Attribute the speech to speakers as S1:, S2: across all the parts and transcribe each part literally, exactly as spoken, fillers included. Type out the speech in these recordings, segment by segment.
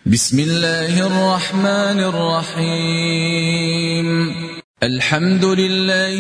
S1: بسم الله الرحمن الرحيم. الحمد لله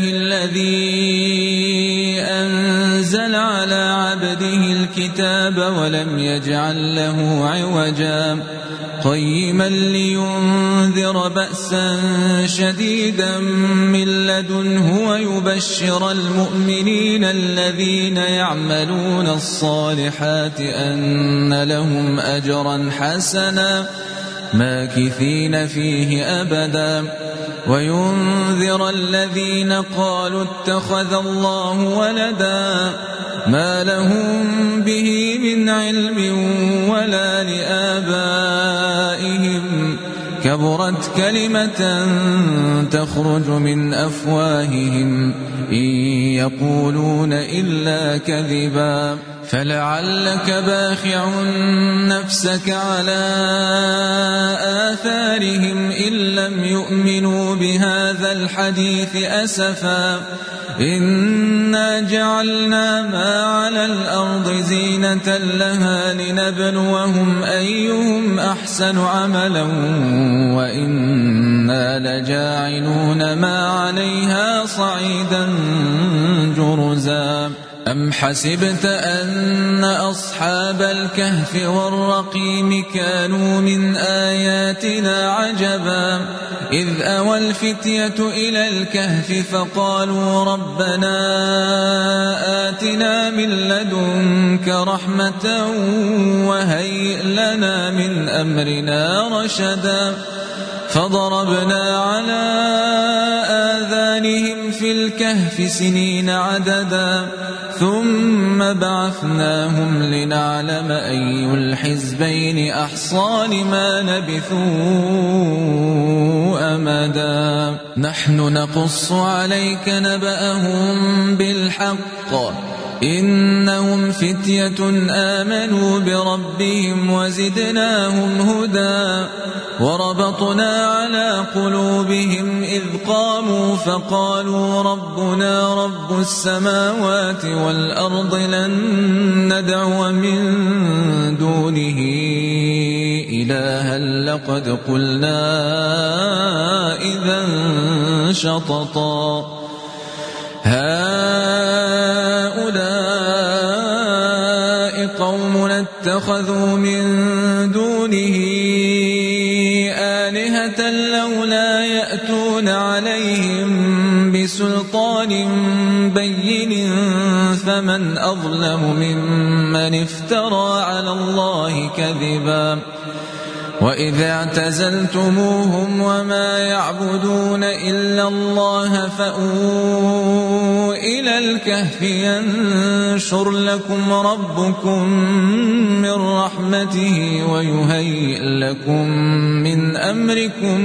S1: الذي أنزل على عبده الكتاب ولم يجعل له عوجا قيما لينذر بأسا شديدا من لدنه ويبشر المؤمنين الذين يعملون الصالحات أن لهم أجرا حسنا ماكثين فيه أبدا وينذر الذين قالوا اتخذ الله ولدا ما لهم به من علم ولا لآبائهم كبرت كلمة تخرج من أفواههم إن يقولون إلا كذبا فلعلك باخع نفسك على آثارهم إن لم يؤمنوا بهذا الحديث أسفا إنا جعلنا ما على الأرض زينة لها لنبلوهم أيهم أحسن عملا وإنا لجاعلون ما عليها صعيدا جرزا أم حسبت أن أصحاب الكهف والرقيم كانوا من آياتنا عجبا إذ أوى الفتية إلى الكهف فقالوا ربنا آتنا من لدنك رحمة وهيئ لنا من أمرنا رشدا فضربنا على آذانهم في الكهف سنين عددا ثم بعثناهم لنعلم أي الحزبين أحصى لما لبثوا أمدا نحن نقص عليك نبأهم بالحق إنهم فتية آمنوا بربهم وزدناهم هدى وربطنا على قلوبهم إذ قاموا فقالوا ربنا رب السماوات والأرض لن ندعو من دونه إلها لقد قلنا إذا شططا هؤلاء قوم اتخذوا من دونه آلهة لولا يأتون عليهم بسلطان بين فمن أظلم ممن افترى على الله كذبا وإذا اعتزلتموهم وما يعبدون إلا الله فأووا إلى الكهف ينشر لكم ربكم من رحمته ويهيئ لكم من أمركم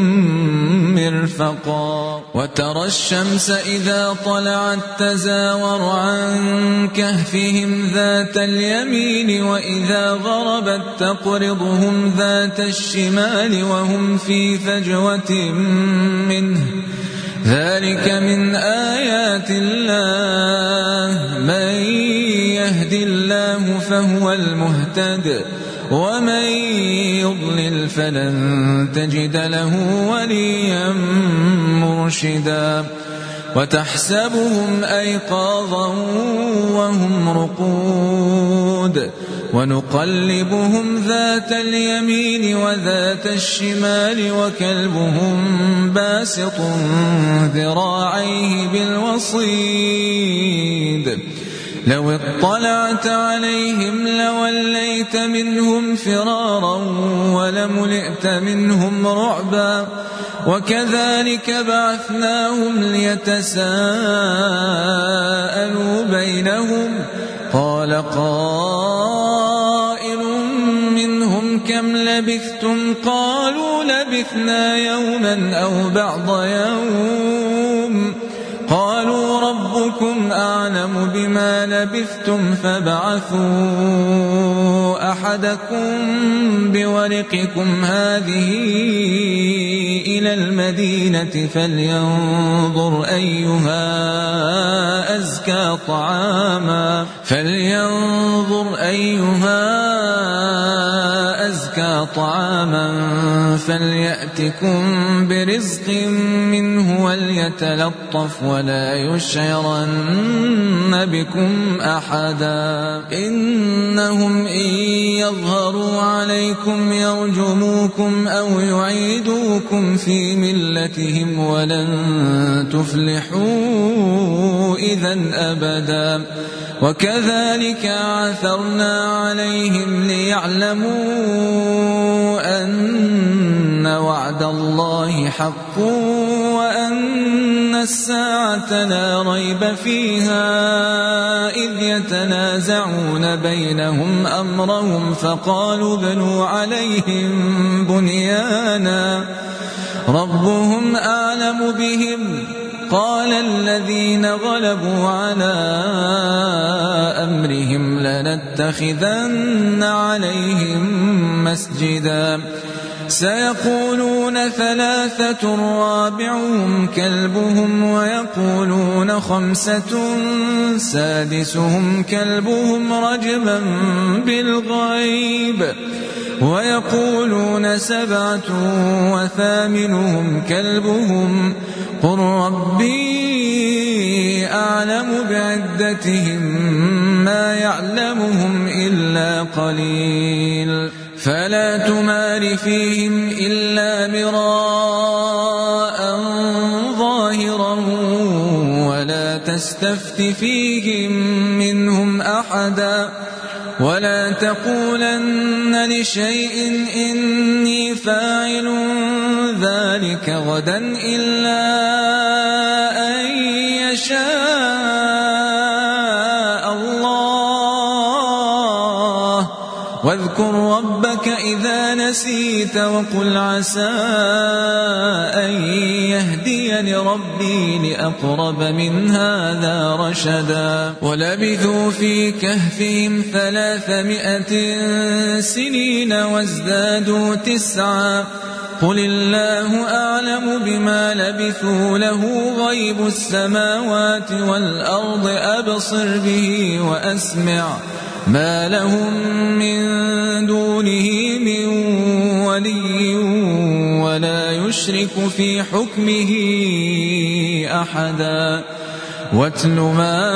S1: مرفقا وترى الشمس إذا طلعت تزاور عن كهفهم ذات اليمين وإذا غربت تقرضهم ذات الشمال وهم في فجوة منه ذلك من آيات الله من يهد الله فهو المهتد ومن يضلل فلن تجد له وليا مرشدا وتحسبهم أيقاظا وهم رقود ونقلبهم ذات اليمين وذات الشمال وكلبهم باسط ذراعيه بالوصيد لو اطلعت عليهم لوليت منهم فرارا ولملئت منهم رعبا وكذلك بعثناهم ليتساءلوا بينهم قال قائل منهم كم لبثتم قالوا لبثنا يوما أو بعض يوم قالوا ربكم أعلم بما لبثتم فابعثوا أحدكم بورقكم هذه إلى المدينة فلينظر أيها أزكى طعاما فلينظر أيها أزكى أزكى طعاما فليأتكم برزق منه وليتلطف ولا يشعرن بكم أحدا إنهم إن يظهروا عليكم يرجموكم أو يعيدوكم في ملتهم ولن تفلحوا إذن أبدا وكذلك عثرنا عليهم ليعلموا أن وعد الله حق وأن الساعة لا ريب فيها إذ يتنازعون بينهم أمرهم فقالوا ابنوا عليهم بنيانا ربهم أعلم بهم قال الذين غلبوا على أمرهم لنتخذن عليهم مسجدا سيقولون ثلاثة رابعهم كلبهم ويقولون خمسة سادسهم كلبهم رجما بالغيب ويقولون سبعة وثامنهم كلبهم قل ربي أعلم بعدتهم ما يعلمهم إلا قليل فلا تمار فيهم إلا مراء ظاهرا ولا تستفت فيهم منهم أحدا ولا تقولن لشيء إني فاعل ذلك غدا إلا أن يشاء الله واذكر ربك إذا نسيت وقل عسى أن يهديني ربي لأقرب من هذا رشدا ولبثوا في كهفهم ثلاثمائة سنين وازدادوا تسعا قل الله أعلم بما لبثوا له غيب السماوات والأرض أبصر به وأسمع ما لهم من دونه من ولي ولا يشرك في حكمه أحدا واتل ما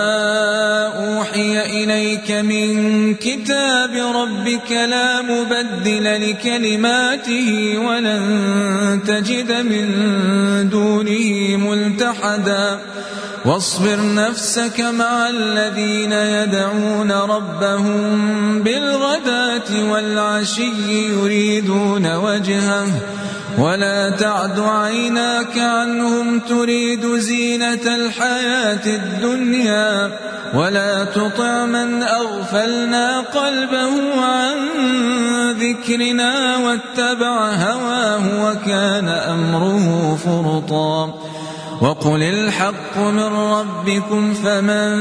S1: أوحي إليك من كتاب ربك لا مبدل لكلماته ولن تجد من دونه ملتحدا واصبر نفسك مع الذين يدعون ربهم بالغداة والعشي يريدون وجهه ولا تعد عيناك عنهم تريد زينة الحياة الدنيا ولا تطع من أغفلنا قلبه عن ذكرنا واتبع هواه وكان أمره فرطا وقل الحق من ربكم فمن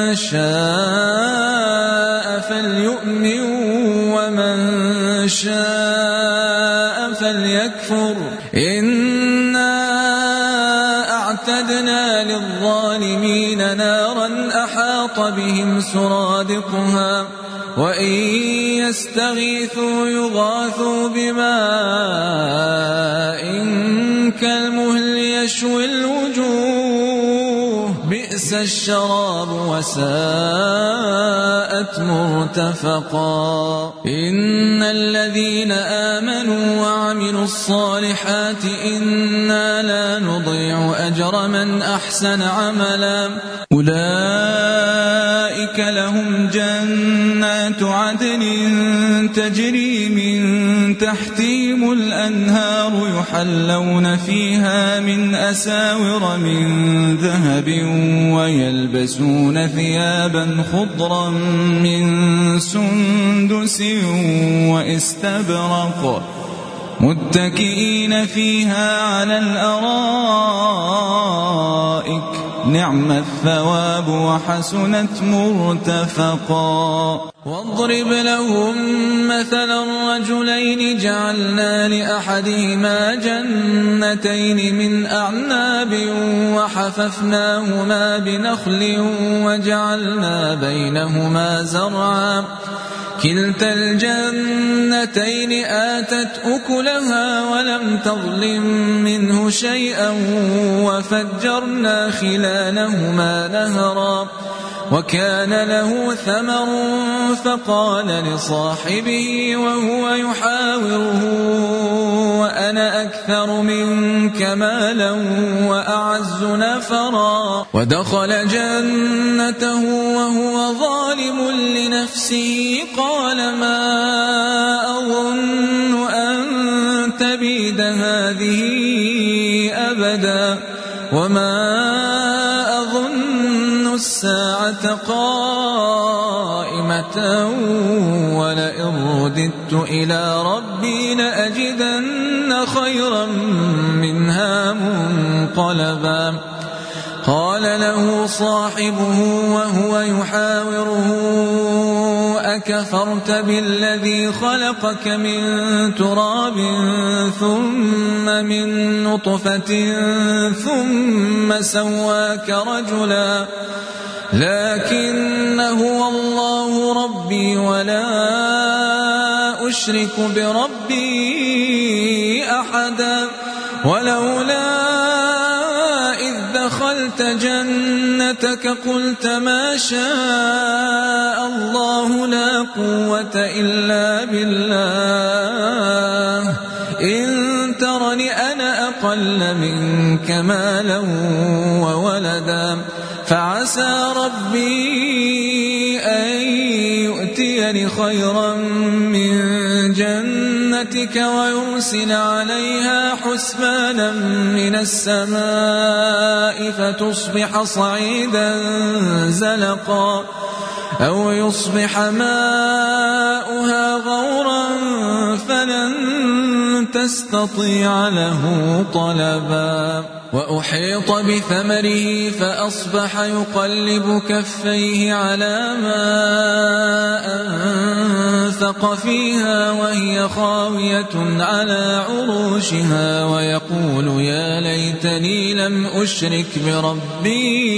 S1: شاء فليؤمن ومن شاء فليكفر إنا أعتدنا للظالمين نارا أحاط بهم سرادقها وإن يستغيثوا يغاثوا بماء كالمهل يشوي الوجوه بئس الشراب وساءت مرتفقا إن الذين آمنوا وعملوا الصالحات إنا لا نضيع أجر من أحسن عملا أولئك لهم جنات عدن تجري من تحتهم الأنهار يحلون فيها من أساور من ذهب ويلبسون ثيابا خضرا من سندس واستبرق متكئين فيها على الأرائك نعم الثواب وحسنت مرتفقا واضرب لهم مثلا رجلين جعلنا لأحدهما جنتين من أعناب وحففناهما بنخل وجعلنا بينهما زرعا كلتا الجنتين آتت أكلها ولم تظلم منه شيئا وفجرنا خلالهما نهرا وكان له ثمر فقال لصاحبه وهو يحاوره وأنا أكثر منك مالا وأعز نفرا ودخل جنته وهو ظالم لنفسه قال ما أظن أن تبيد هذه أبدا وما أظن الساعة قائمة ولئن رددت إلى ربي لأجدن خيرا منها منقلبا قال له صاحبه وهو يحاوره أكفرت بالذي خلقك من تراب ثم من نطفة ثم سواك رجلا لكن هو الله ربي ولا أشرك بربي أحدا ولولا إذ دخلت جنتك قلت ما شاء الله لا قوة إلا بالله إن ترني أنا أقل منك مالا وولدا فعسى ربي أن يؤتيني خيرا من جنتك ويرسل عليها حسبانا من السماء فتصبح صعيدا زلقا أو يصبح ماؤها غورا فلن تستطيع له طلبا وأحيط بثمره فأصبح يقلب كفيه على ما أنفق فيها وهي خاوية على عروشها ويقول يا ليتني لم أشرك بربي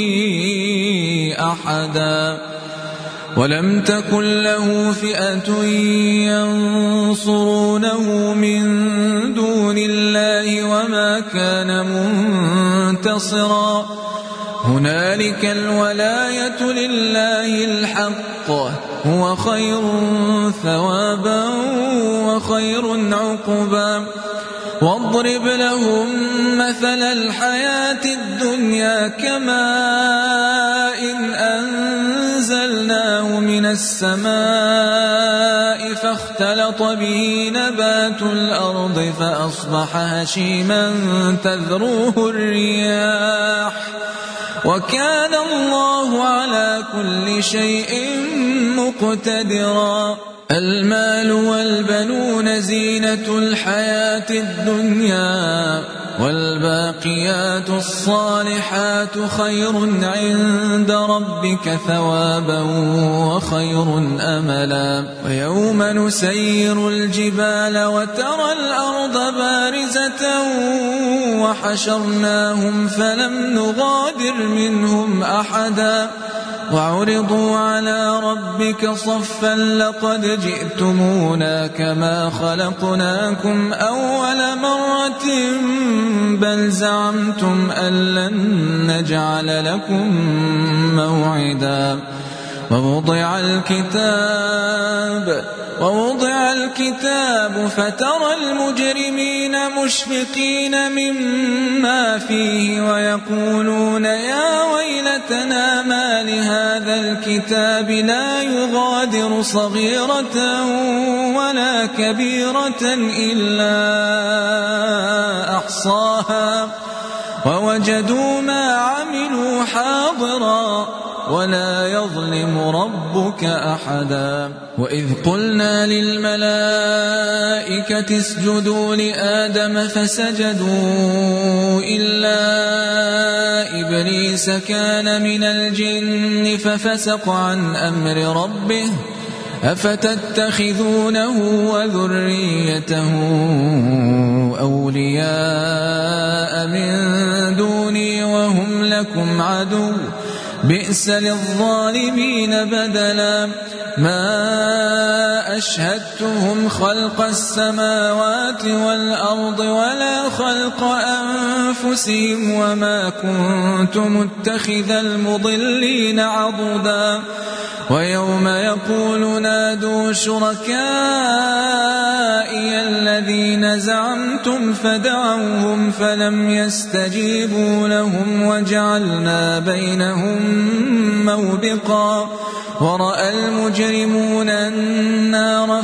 S1: أحدا ولم تكن له فئة ينصرونه من دون الله وما كان منتصرا هنالك الولاية لله الحق هو خير ثوابا وخير عقبا واضرب لهم مثل الحياة الدنيا كماء إن أنزلناه من السماء فاختلط به نبات الأرض فأصبح هشيما تذروه الرياح وكان الله على كل شيء مقتدرا المال والبنون زينة الحياة الدنيا والباقيات الصالحات خير عند ربك ثوابا وخير أملا ويوم نسير الجبال وترى الأرض بارزة وحشرناهم فلم نغادر منهم أحدا وعرضوا على ربك صفا لقد جئتمونا كما خلقناكم أول مرة بل زعمتم أن لن نجعل لكم موعدا ووضع الكتاب ووضع الكتاب فترى المجرمين مشفقين مما فيه ويقولون يا ويلتنا ما لهذا الكتاب لا يغادر صغيرة ولا كبيرة إلا أحصاها ووجدوا ما عملوا حاضرا ولا يظلم ربك أحدا وإذ قلنا للملائكة اسجدوا لآدم فسجدوا إلا إبليس كان من الجن ففسق عن أمر ربه أفتتخذونه وذريته أولياء من دوني وهم لكم عدو بئس للظالمين بدلا ما أشهدتهم خلق السماوات والأرض ولا خلق أنفسهم وما كنت متخذ المضلين عضدا ويوم يقول نادوا شركائي الذين زعمتم فدعوهم فلم يستجيبوا لهم وجعلنا بينهم موبقا ورأى المجرمون النار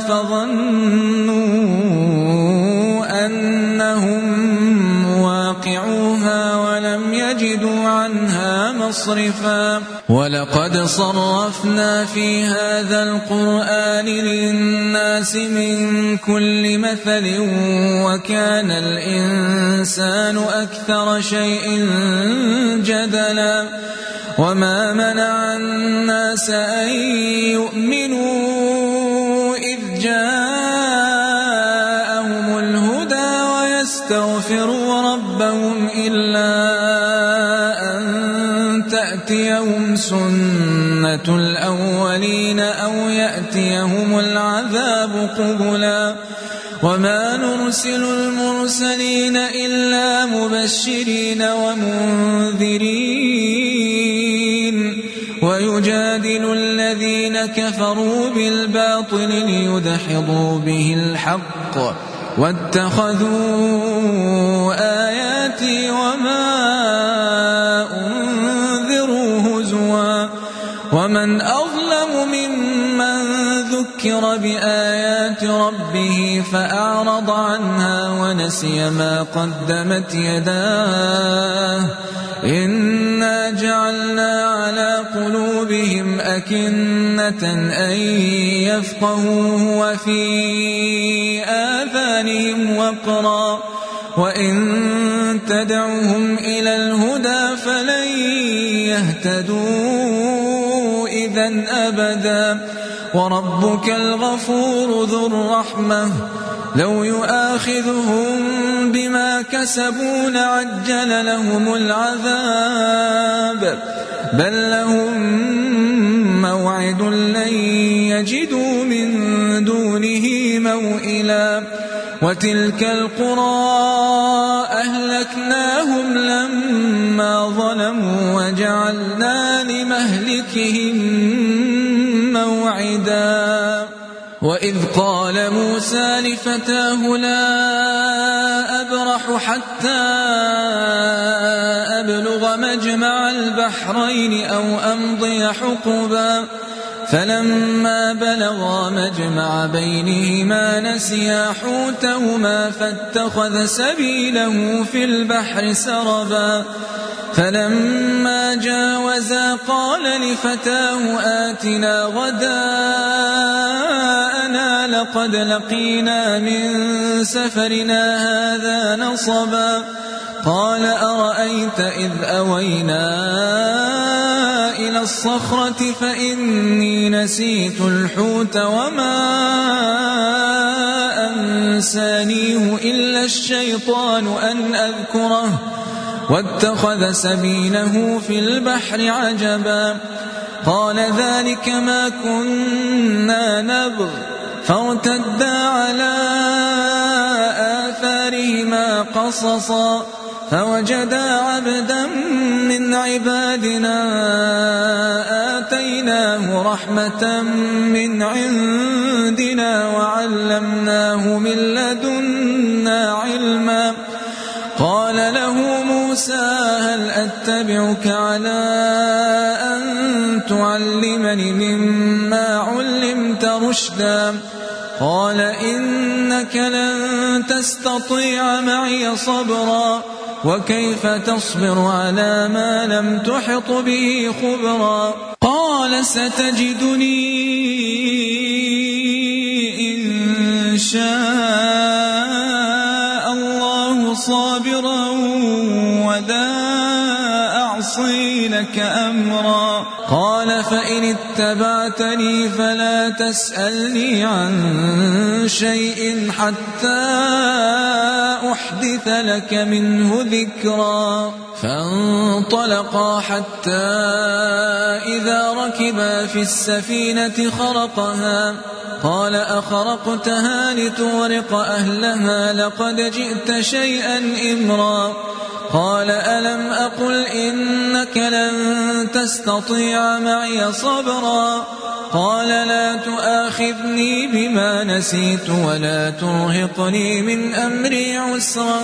S1: فظنوا أنهم واقعوها ولم يجدوا عنها مصرفا ولقد صرفنا في هذا القرآن للناس من كل مثل وكان الإنسان أكثر شيء جدلا وما منع الناس أن يؤمنوا إذ جاءهم الهدى ويستغفروا ربهم إلا أن تأتيهم سنة الأولين أو يأتيهم العذاب قبلا وما نرسل المرسلين إلا مبشرين ومنذرين ويجادل الذين كفروا بالباطل ليدحضوا به الحق واتخذوا آياتي وما أنذروا هزوا ومن أظلم ممن ذكر بآيات ربه فأعرض عنها ونسي ما قدمت يداه إنا جعلنا على قلوبهم أكنة أن يفقهوه وفي آذانهم وقرا وإن تدعوهم إلى الهدى فلن يهتدوا إذن أبدا وربك الغفور ذو الرحمة لو يؤاخذهم بما كسبوا لعجل لهم العذاب بل لهم موعد لن يجدوا من دونه موئلا وتلك القرى أهلكناهم لما ظلموا وجعلنا لمهلكهم موعدا وإذ قال موسى لفتاه لا أبرح حتى أبلغ مجمع البحرين أو أمضي حقبا فلما بلغا مجمع بينهما نسيا حوتهما فاتخذ سبيله في البحر سربا فلما جاوزا قال لفتاه آتنا غداءنا لقد لقينا من سفرنا هذا نصبا قال أرأيت إذ أوينا إلى الصخرة فإني نسيت الحوت وما أنسانيه إلا الشيطان أن أذكره واتخذ سبيله في البحر عجبا قال ذلك ما كنا نبغ فارتدا على آثارهما قصصا فوجدا عبدا من عبادنا آتيناه رحمة من عندنا وعلمناه من لدنا علما قال له موسى هل أتبعك على أن تعلمني مما علمت رشدا قال إنك لن تستطيع معي صبرا وكيف تصبر على ما لم تحط به خبرا قال ستجدني إن شاء الله صابرا ولا أعصي لك أمرا قال فإن اتبعتني فلا تسألني عن شيء حتى أحدث لك منه ذكرا. فانطلقا حتى إذا ركبا في السفينة خرقها قال أخرقتها لتغرق أهلها لقد جئت شيئا إمرا. قال ألم أقل إنك لن تستطيع معي صبرا. قال لا تؤاخذني بما نسيت ولا ترهقني من أمري عسرا.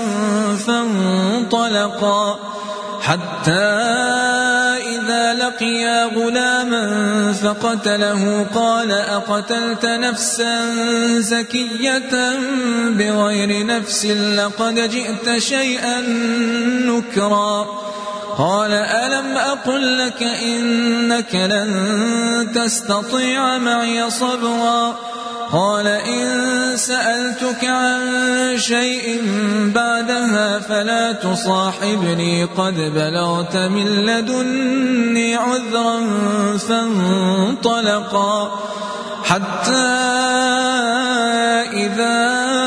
S1: فانطلقا حتى إذا لقيا غلاما فقتله قال أقتلت نفسا زكية بغير نفس لقد جئت شيئا نكرا. قال ألم أقل لك إنك لن تستطيع معي صبرا. قال إن سألتك عن شيء بعدها فلا تصاحبني قد بلغت من لدني عذرا. فانطلقا حتى إذا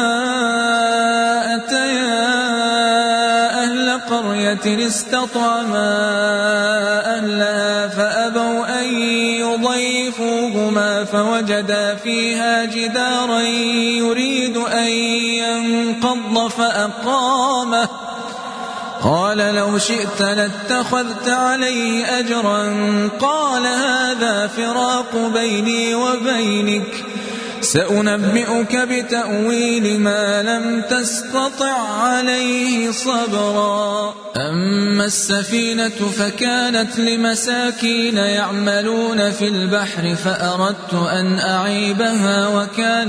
S1: أتيا أهل قرية استطعما أهلها فأبوا أن يضيفوهما فوجدا فيها جدارا يريد أن ينقض فأقامه. قال لو شئت لاتخذت عليه أجرا. قال هذا فراق بيني وبينك سأنبئك بتأويل ما لم تستطع عليه صبرا. أما السفينة فكانت لمساكين يعملون في البحر فأردت أن أعيبها وكان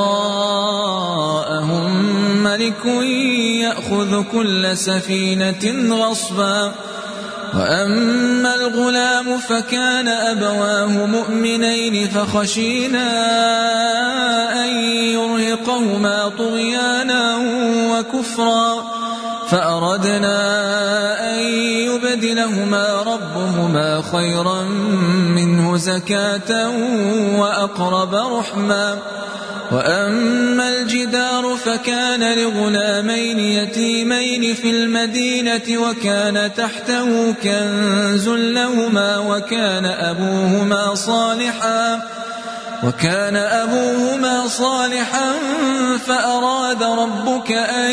S1: وراءهم ملك يأخذ كل سفينة غصبا. وأما الغلام فكان أبواه مؤمنين فخشينا أن يرهقهما طغيانا وكفرا فأردنا أن يبدلهما ربهما خيرا منه زكاة وأقرب رحما. وأما الجدار فكان لغلامين يتيمين في المدينة وكان تحته كنز لهما وكان أبوهما صالحا وكان أبوهما صالحا فأراد ربك أن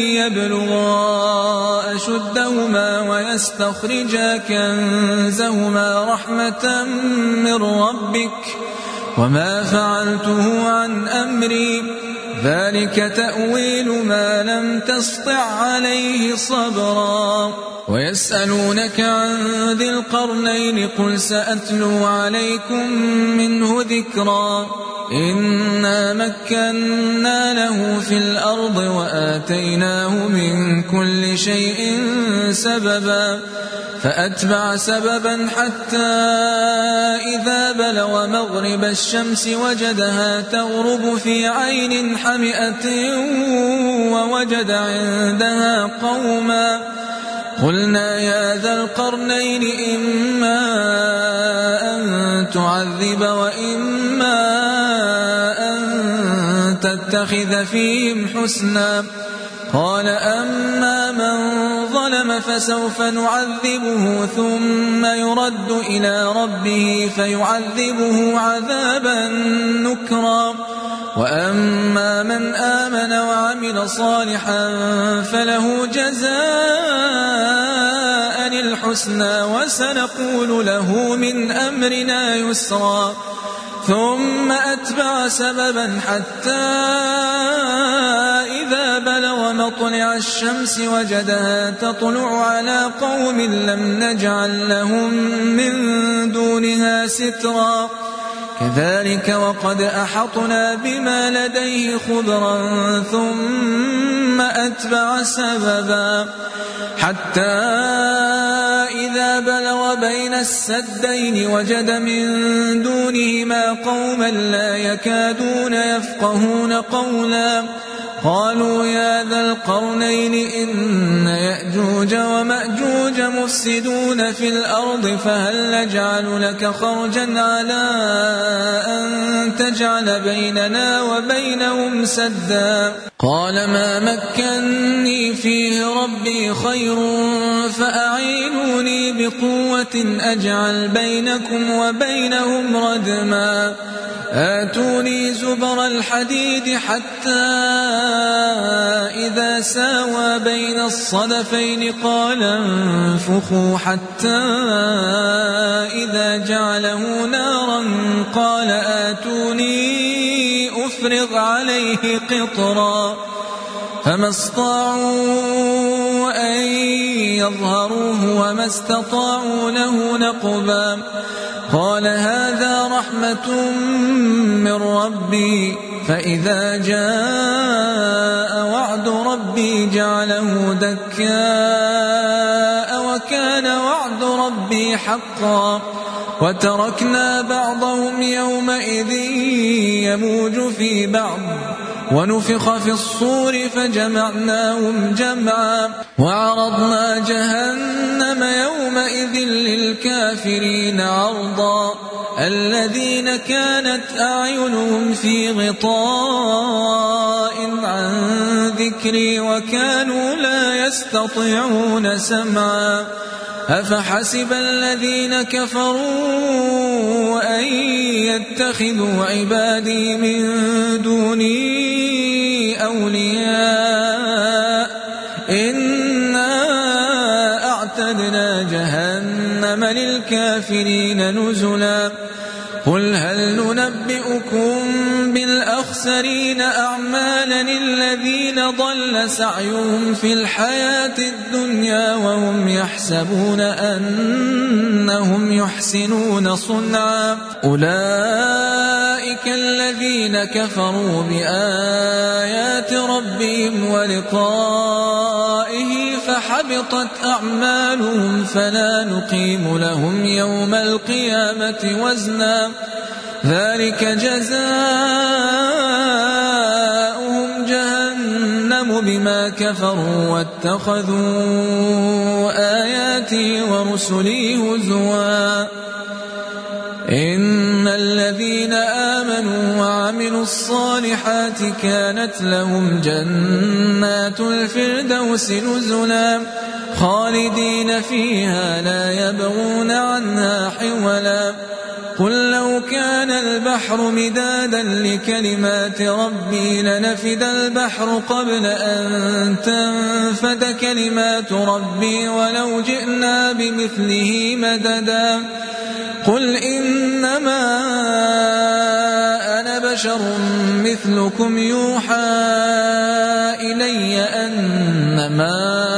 S1: يبلغا أشدهما ويستخرجا كنزهما رحمة من ربك وما فعلته عن أمري ذلك تأويل ما لم تسطع عليه صبرا. ويسألونك عن ذي القرنين قل سأتلو عليكم منه ذكرا. إنا مكنا له في الأرض وآتيناه من كل شيء سببا فأتبع سببا حتى إذا بلغ مغرب الشمس وجدها تغرب في عين حمئة ووجد عندها قوما قلنا يا ذا القرنين إما أن تعذب وإما أن تتخذ فيهم حسنا. قال أما من ظلم فسوف نعذبه ثم يرد إلى ربه فيعذبه عذابا نكرا. وأما من آمن وعمل صالحا فله جزاء الحسنى وسنقول له من أمرنا يسرا. ثم أتبع سببا حتى إذا بلغ مطلع الشمس وجدها تطلع على قوم لم نجعل لهم من دونها سترا. كذلك وقد أحطنا بما لديه خبرا ثم أتبع سببا حتى إذا بلغ بين السدين وجد من دونهما قوما لا يكادون يفقهون قولا قالوا يا ذا القرنين إن يأجوج ومأجوج مفسدون في الأرض فهل نجعل لك خرجا على أن تجعل بيننا وبينهم سدا قال ما مكنني فيه ربي خير فأعينوني بقوة أجعل بينكم وبينهم ردما آتوني زبر الحديد حتى إذا ساوى بين الصدفين قال انفخوا حتى إذا جعله نارا قال آتوني أفرغ عليه قطرا فما استطاعوا أن يظهروه وما استطاعوا له نقبا قال هذا رحمة من ربي فإذا جاء وعد ربي جعله دكاء وكان وعد ربي حقا وتركنا بعضهم يومئذ يموج في بعض ونفخ في الصور فجمعناهم جمعا وعرضنا جهنم يومئذ للكافرين عرضا الذين كانت أعينهم في غطاء عن ذكري وكانوا لا يستطيعون سمعا أفحسب الذين كفروا أن يتخذوا عبادي من دوني أولياء إنا أعتدنا جهنم للكافرين نزلا قل هل ننبئكم بالأخسرين أعمالا الذين ضل سعيهم في الحياة الدنيا وهم يحسبون أنهم يحسنون صنعا أولئك الذين كفروا بآيات ربهم ولقائه فحبطت أعمالهم فلا نقيم لهم يوم القيامة وزنا ذلك جزاؤهم جهنم بما كفروا واتخذوا آياتي ورسلي هزوا إن الذين آمنوا وعملوا الصالحات كانت لهم جنات الفردوس نزلا خالدين فيها لا يبغون عنها حولا قل لو كان البحر مدادا لكلمات ربي لنفد البحر قبل أن تنفد كلمات ربي ولو جئنا بمثله مددا قل إنما أنا بشر مثلكم يوحى إلي أنما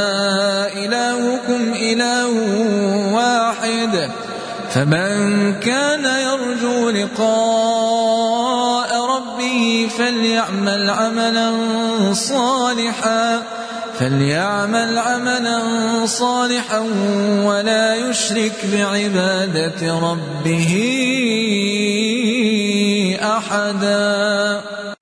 S1: إلهكم إله واحد فمن كان يرجو لقاء ربه فليعمل عملا صالحا فليعمل عملا صالحا ولا يشرك بعبادة ربه أحدا.